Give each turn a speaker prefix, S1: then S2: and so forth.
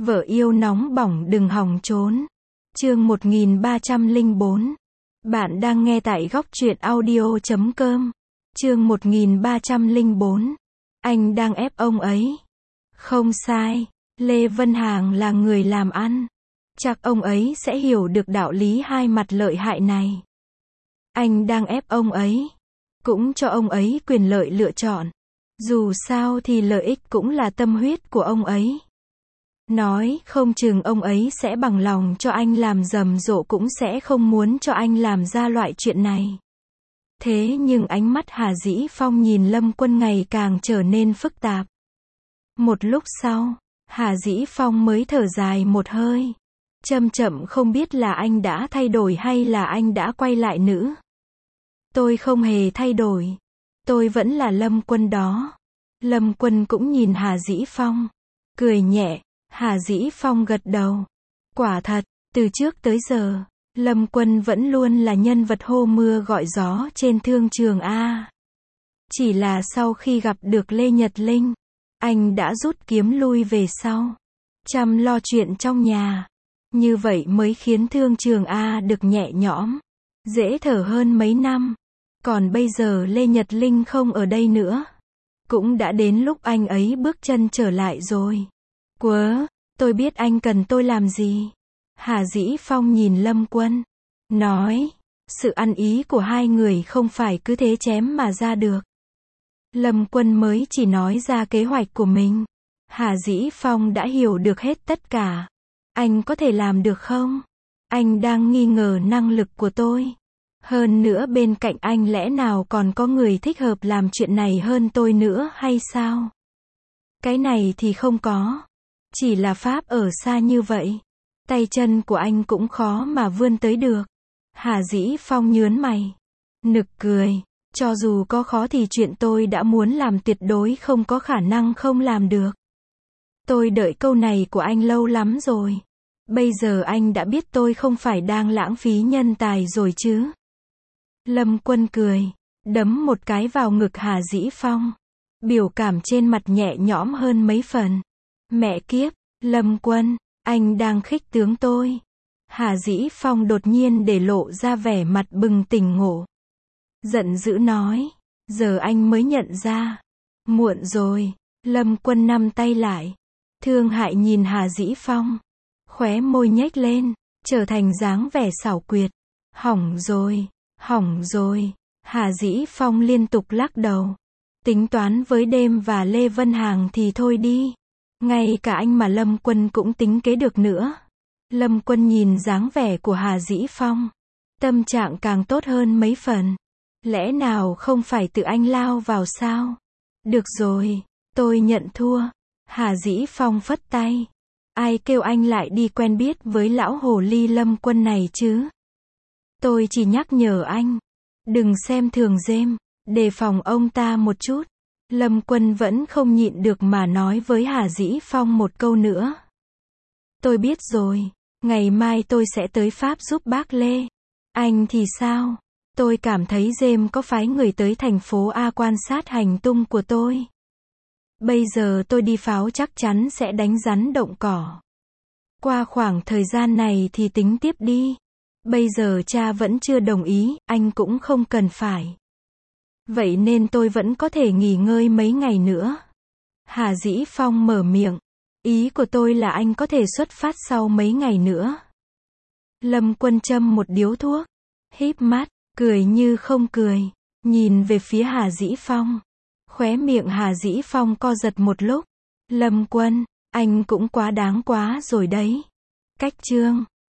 S1: Vợ yêu nóng bỏng đừng hòng trốn. Chương 1304. Bạn đang nghe tại góc truyện audio.com. Chương 1304. Anh đang ép ông ấy. Không sai, Lê Vân Hàng là người làm ăn. Chắc ông ấy sẽ hiểu được đạo lý hai mặt lợi hại này. Anh đang ép ông ấy. Cũng cho ông ấy quyền lợi lựa chọn. Dù sao thì lợi ích cũng là tâm huyết của ông ấy. Nói không chừng ông ấy sẽ bằng lòng cho anh làm rầm rộ, cũng sẽ không muốn cho anh làm ra loại chuyện này. Thế nhưng ánh mắt Hà Dĩ Phong nhìn Lâm Quân ngày càng trở nên phức tạp. Một lúc sau, Hà Dĩ Phong mới thở dài một hơi. Chậm chậm không biết là anh đã thay đổi hay là anh đã quay lại nữa. Tôi không hề thay đổi. Tôi vẫn là Lâm Quân đó. Lâm Quân cũng nhìn Hà Dĩ Phong. Cười nhẹ. Hà Dĩ Phong gật đầu. Quả thật, từ trước tới giờ, Lâm Quân vẫn luôn là nhân vật hô mưa gọi gió trên thương trường A. Chỉ là sau khi gặp được Lê Nhật Linh, anh đã rút kiếm lui về sau, chăm lo chuyện trong nhà. Như vậy mới khiến thương trường A được nhẹ nhõm, dễ thở hơn mấy năm. Còn bây giờ Lê Nhật Linh không ở đây nữa. Cũng đã đến lúc anh ấy bước chân trở lại rồi. Quớ, tôi biết anh cần tôi làm gì. Hà Dĩ Phong nhìn Lâm Quân, nói, sự ăn ý của hai người không phải cứ thế chém mà ra được. Lâm Quân mới chỉ nói ra kế hoạch của mình. Hà Dĩ Phong đã hiểu được hết tất cả. Anh có thể làm được không? Anh đang nghi ngờ năng lực của tôi. Hơn nữa bên cạnh anh lẽ nào còn có người thích hợp làm chuyện này hơn tôi nữa hay sao? Cái này thì không có. Chỉ là pháp ở xa như vậy. Tay chân của anh cũng khó mà vươn tới được. Hà Dĩ Phong nhớn mày. Nực cười. Cho dù có khó thì chuyện tôi đã muốn làm tuyệt đối không có khả năng không làm được. Tôi đợi câu này của anh lâu lắm rồi. Bây giờ anh đã biết tôi không phải đang lãng phí nhân tài rồi chứ. Lâm Quân cười. Đấm một cái vào ngực Hà Dĩ Phong. Biểu cảm trên mặt nhẹ nhõm hơn mấy phần. Mẹ kiếp, Lâm Quân, anh đang khích tướng tôi. Hà Dĩ Phong đột nhiên để lộ ra vẻ mặt bừng tỉnh ngộ. Giận dữ nói, giờ anh mới nhận ra. Muộn rồi. Lâm Quân nắm tay lại. Thương hại nhìn Hà Dĩ Phong. Khóe môi nhếch lên, trở thành dáng vẻ xảo quyệt. Hỏng rồi, hỏng rồi. Hà Dĩ Phong liên tục lắc đầu. Tính toán với Đêm và Lê Vân Hàng thì thôi đi. Ngay cả anh mà Lâm Quân cũng tính kế được nữa. Lâm Quân nhìn dáng vẻ của Hà Dĩ Phong. Tâm trạng càng tốt hơn mấy phần. Lẽ nào không phải tự anh lao vào sao? Được rồi, tôi nhận thua. Hà Dĩ Phong phất tay. Ai kêu anh lại đi quen biết với lão hồ ly Lâm Quân này chứ? Tôi chỉ nhắc nhở anh. Đừng xem thường Dêm. Đề phòng ông ta một chút. Lâm Quân vẫn không nhịn được mà nói với Hà Dĩ Phong một câu nữa. Tôi biết rồi. Ngày mai tôi sẽ tới Pháp giúp bác Lê. Anh thì sao? Tôi cảm thấy Dêm có phái người tới thành phố A quan sát hành tung của tôi. Bây giờ tôi đi pháo chắc chắn sẽ đánh rắn động cỏ. Qua khoảng thời gian này thì tính tiếp đi. Bây giờ cha vẫn chưa đồng ý, anh cũng không cần phải. Vậy nên tôi vẫn có thể nghỉ ngơi mấy ngày nữa. Hà Dĩ Phong mở miệng. Ý của tôi là anh có thể xuất phát sau mấy ngày nữa. Lâm Quân châm một điếu thuốc. Híp mắt, cười như không cười. Nhìn về phía Hà Dĩ Phong. Khóe miệng Hà Dĩ Phong co giật một lúc. Lâm Quân, anh cũng quá đáng quá rồi đấy. Cách chương